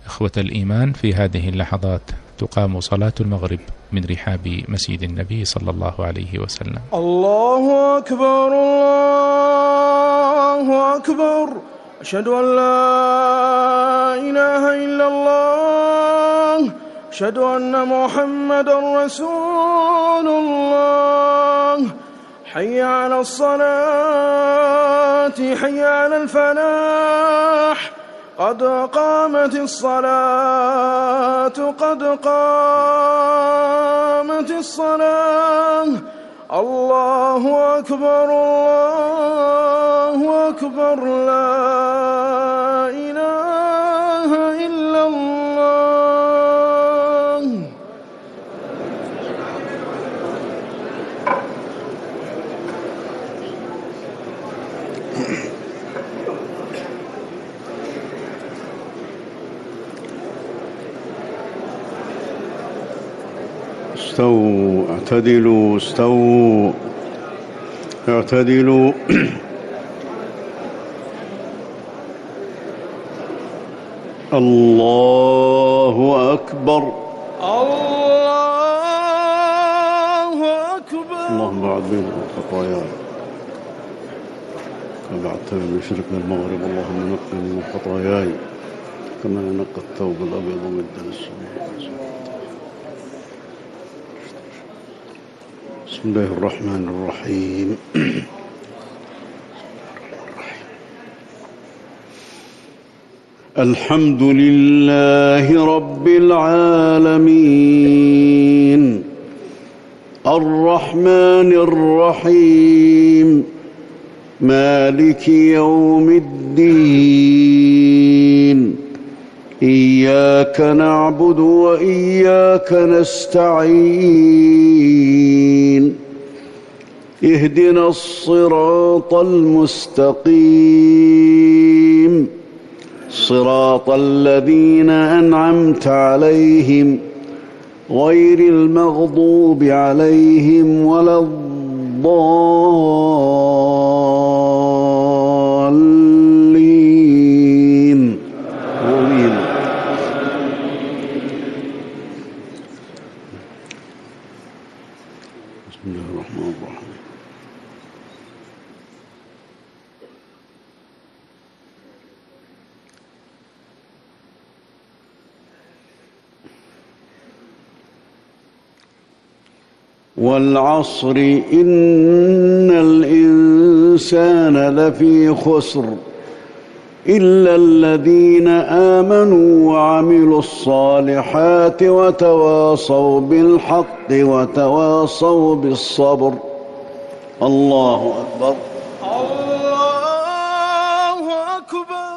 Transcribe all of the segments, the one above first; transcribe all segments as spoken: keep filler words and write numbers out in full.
إخوة الإيمان، في هذه اللحظات تقام صلاة المغرب من رحاب مسجد النبي صلى الله عليه وسلم. الله أكبر الله أكبر، أشهد أن لا إله إلا الله، أشهد أن محمدا رسول الله. حي على الصلاة، حي على الفلاح، قد قامت الصلاة، قد قامت الصلاة. الله أكبر الله أكبر، لا إله إلا الله. استووا، اعتدلوا، استووا، اعتدلوا. الله أكبر الله أكبر. اللهم بعد بيننا وخطايانا كما بعدتنا من شرك المغرب. اللهم نقني من خطاياي كما ننقى الثوب الأبيض من الدنس. بسم الله الرحمن الرحيم. الحمد لله رب العالمين، الرحمن الرحيم، مالك يوم الدين. إياك نعبد وإياك نستعين. اهدنا الصراط المستقيم، صراط الذين أنعمت عليهم غير المغضوب عليهم ولا الضالين. آمين. بسم الله الرحمن الرحيم. والعصر إن الإنسان لفي خسر إلا الذين آمنوا وعملوا الصالحات وتواصوا بالحق وتواصوا بالصبر. الله أكبر الله أكبر.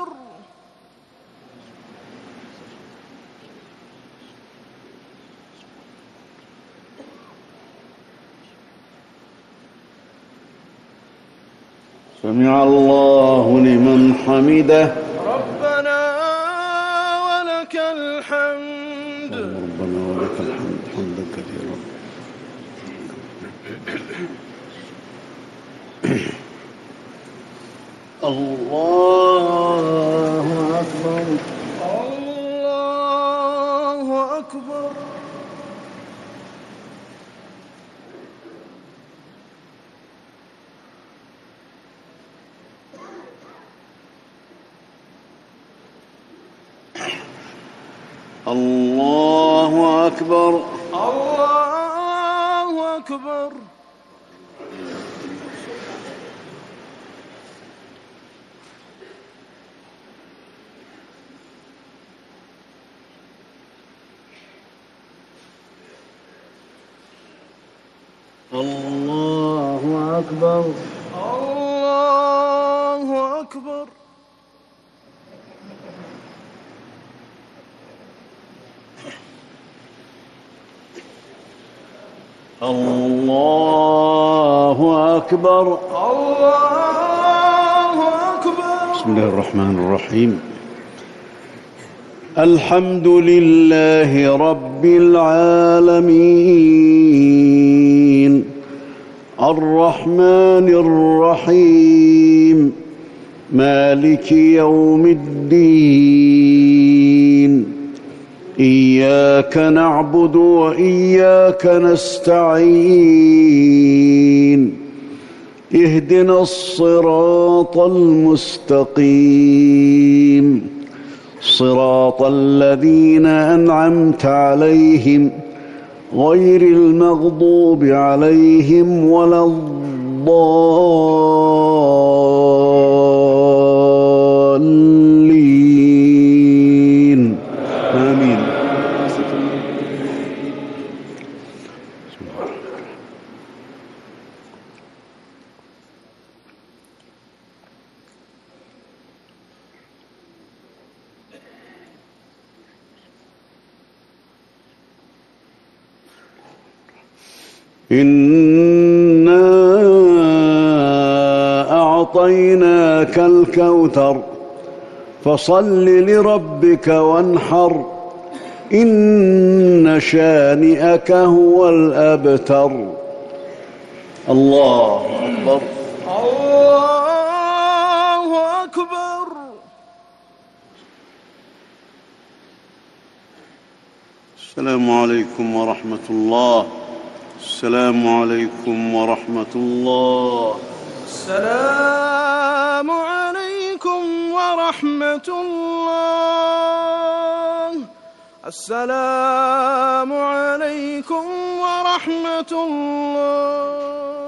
سمع الله لمن حمده. ربنا ولك الحمد. ربنا ولك الحمد حمدا كثيرا. الله أكبر الله أكبر. الله أكبر الله أكبر. الله أكبر الله أكبر. الله أكبر الله أكبر. بسم الله الرحمن الرحيم. الحمد لله رب العالمين، الرحمن الرحيم، مالك يوم الدين. إياك نعبد وإياك نستعين اهدنا الصراط المستقيم صراط الذين أنعمت عليهم غير المغضوب عليهم ولا الضالين آمين. إنا أعطيناك الكوثر فصل لربك وانحر إن شانئك هو الأبتر. الله أكبر. الله أكبر. السلام عليكم ورحمة الله. السلام عليكم ورحمة الله. السلام عليكم ورحمة الله. السلام عليكم ورحمة الله.